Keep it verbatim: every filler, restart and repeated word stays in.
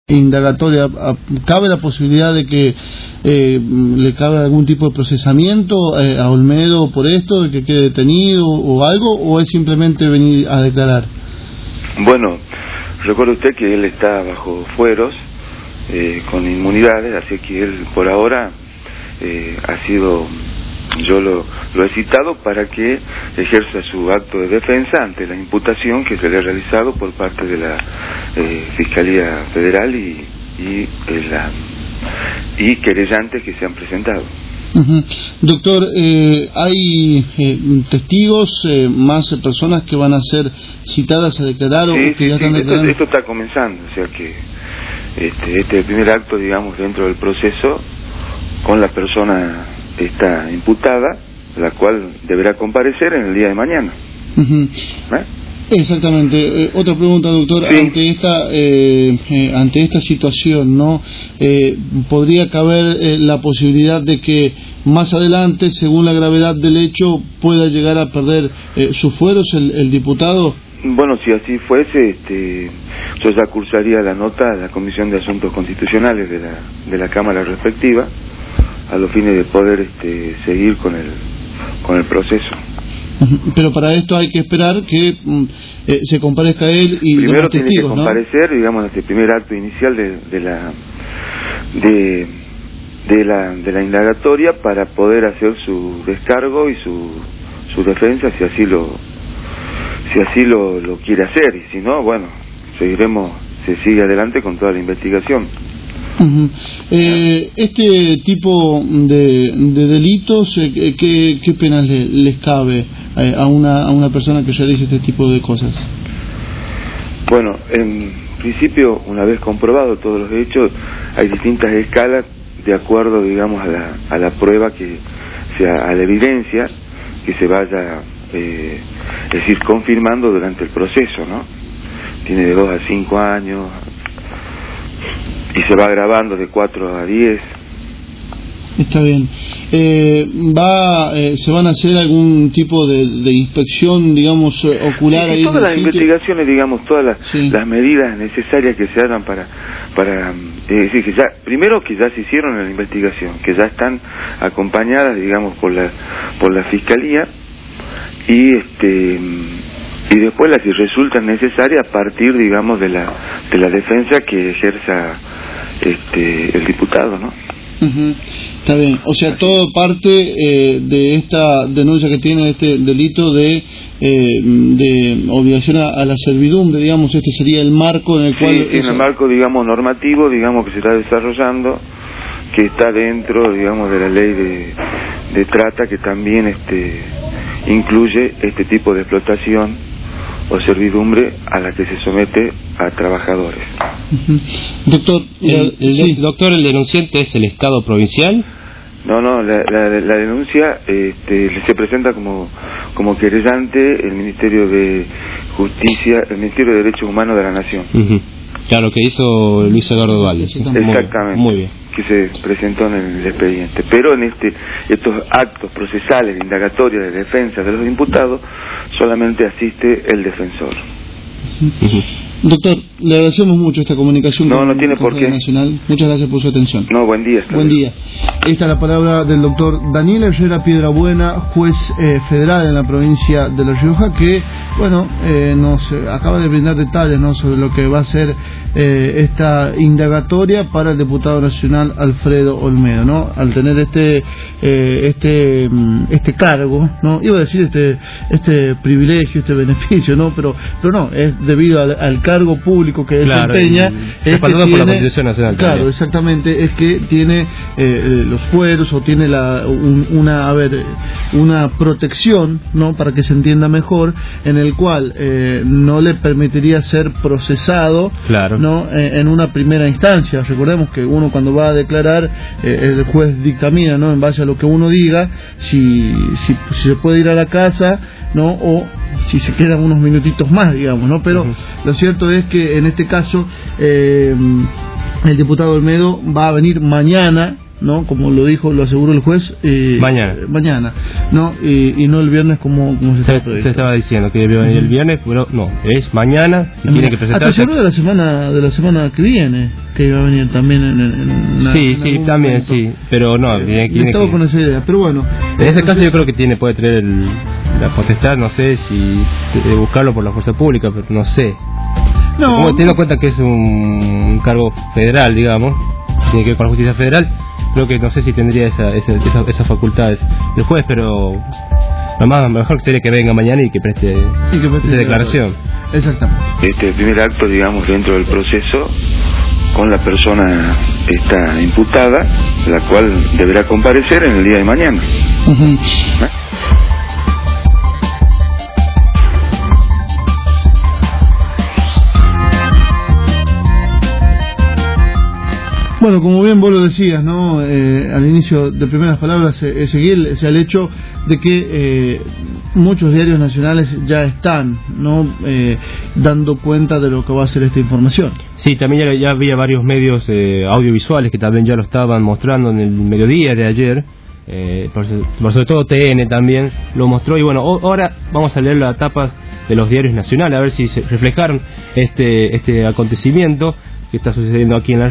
indagatoria, ¿cabe la posibilidad de que eh, le cabe algún tipo de procesamiento eh, a Olmedo por esto, de que quede detenido o algo, o es simplemente venir a declarar? Bueno, recuerde usted que él está bajo fueros eh, con inmunidades, así que él por ahora eh, ha sido, yo lo, lo he citado para que ejerza su acto de defensa ante la imputación que se le ha realizado por parte de la eh, Fiscalía Federal y, y, eh, la, y querellantes que se han presentado. Uh-huh. Doctor, eh, ¿hay eh, testigos, eh, más personas que van a ser citadas a declarar sí, o que sí, ya sí, están declarando? Esto, esto está comenzando, o sea que este, este es el primer acto, digamos, dentro del proceso con la persona esta imputada, la cual deberá comparecer en el día de mañana. Uh-huh. ¿Eh? Exactamente. Eh, otra pregunta, doctor. Sí. Ante esta eh, eh, ante esta situación, ¿no? Eh, ¿Podría caber eh, la posibilidad de que más adelante, según la gravedad del hecho, pueda llegar a perder eh, sus fueros el, el diputado? Bueno, si así fuese, este, yo ya cursaría la nota a la Comisión de Asuntos Constitucionales de la, de la Cámara respectiva, a los fines de poder este, seguir con el, con el proceso. Pero para esto hay que esperar que eh, se comparezca él y primero los tiene testigos, que comparecer, ¿no? Digamos, en este primer acto inicial de, de la de, de la de la indagatoria para poder hacer su descargo y su su defensa si así lo si así lo, lo quiere hacer, y si no, bueno, seguiremos, se sigue adelante con toda la investigación. Uh-huh. Eh, este tipo de, de delitos, eh, ¿qué, qué penas le, les cabe eh, a una a una persona que realice este tipo de cosas? Bueno, en principio, una vez comprobado todos los hechos, hay distintas escalas de acuerdo, digamos, a la, a la prueba que sea, a la evidencia que se vaya, eh, es decir, confirmando durante el proceso, ¿no? Tiene de dos a cinco años y se va agravando de cuatro a diez. Está bien. Eh, va, eh, ¿Se van a hacer algún tipo de, de inspección, digamos, ocular sí, ahí? Todas las sitio? investigaciones, digamos, todas las, sí. las medidas necesarias que se hagan para, para es decir, que ya, primero que ya se hicieron en la investigación, que ya están acompañadas, digamos, por la, por la Fiscalía, y este, y después las que resultan necesarias a partir, digamos, de la, de la defensa que ejerza este, el diputado, ¿no? Uh-huh. Está bien, o sea, todo parte eh, de esta denuncia que tiene este delito de eh, de obligación a, a la servidumbre, digamos, este sería el marco en el sí, cual... Sí, en esa... el marco, digamos, normativo, digamos, que se está desarrollando, que está dentro, digamos, de la ley de, de trata, que también este incluye este tipo de explotación o servidumbre a la que se somete a trabajadores. Uh-huh. Doctor, el, el sí. doctor, ¿el denunciante es el Estado provincial? No, no, la, la, la denuncia este, se presenta como, como querellante el Ministerio de Justicia, el Ministerio de Derechos Humanos de la Nación. Uh-huh. Claro, que hizo Luis Eduardo Valles. Exactamente. Muy, muy bien. Que se presentó en el expediente. Pero en este estos actos procesales de indagatoria, de defensa de los imputados, solamente asiste el defensor. Uh-huh. Doctor, le agradecemos mucho esta comunicación. No, con, no tiene con por qué. Nacional. Muchas gracias por su atención. No, buen día. Buen día. Esta es la palabra del doctor Daniel Herrera Piedrabuena, juez eh, federal en la provincia de La Rioja, que, bueno, eh, nos eh, acaba de brindar detalles, ¿no?, sobre lo que va a ser eh, esta indagatoria para el diputado nacional Alfredo Olmedo, ¿no? Al tener este eh, este este cargo, ¿no? Iba a decir este este privilegio, este beneficio, ¿no? Pero pero no, es debido al, al cargo público que claro, desempeña. Es que tiene, por la Constitución Nacional. Claro, también. Exactamente, es que tiene eh, los fueros o tiene la un, una a ver una protección, ¿no?, para que se entienda mejor, en el cual eh, no le permitiría ser procesado, claro, ¿no?, eh, en una primera instancia. Recordemos que uno cuando va a declarar, eh, el juez dictamina, ¿no?, en base a lo que uno diga, si, si, si se puede ir a la casa, ¿no?, o si se quedan unos minutitos más, digamos, ¿no? Pero uh-huh. Lo cierto es que en este caso eh, el diputado Olmedo va a venir mañana ¿no? Como lo dijo, lo aseguró el juez. Eh, mañana. Mañana, ¿no? Y, y no el viernes como, como se, se, se estaba diciendo que iba a venir el viernes, pero no, es mañana y tiene que presentarse. Hasta se habló de la semana, de la semana que viene, que iba a venir también en, en, en una, Sí, en sí, también, momento. sí, pero no, Eh, tiene, tiene estaba que... con esa idea, pero bueno. En ese caso yo creo que tiene puede tener el, la potestad, no sé si de buscarlo por la fuerza pública, pero no sé. No, Como teniendo en cuenta que es un, un cargo federal, digamos, tiene que ver con la justicia federal, creo que no sé si tendría esa, esa, esa, esas facultades el juez, pero lo más lo mejor sería que venga mañana y que preste, y que preste esa declaración. Exactamente. Este primer acto, digamos, dentro del proceso, con la persona esta imputada, la cual deberá comparecer en el día de mañana. Uh-huh. ¿Eh? Bueno, como bien vos lo decías, ¿no? Eh, al inicio de primeras palabras, eh, Ezequiel, es el hecho de que eh, muchos diarios nacionales ya están, ¿no? Eh, dando cuenta de lo que va a ser esta información. Sí, también ya, ya había varios medios eh, audiovisuales que también ya lo estaban mostrando en el mediodía de ayer. Eh, por, por sobre todo T N también lo mostró. Y bueno, o, ahora vamos a leer las tapas de los diarios nacionales a ver si se reflejaron este, este acontecimiento que está sucediendo aquí en la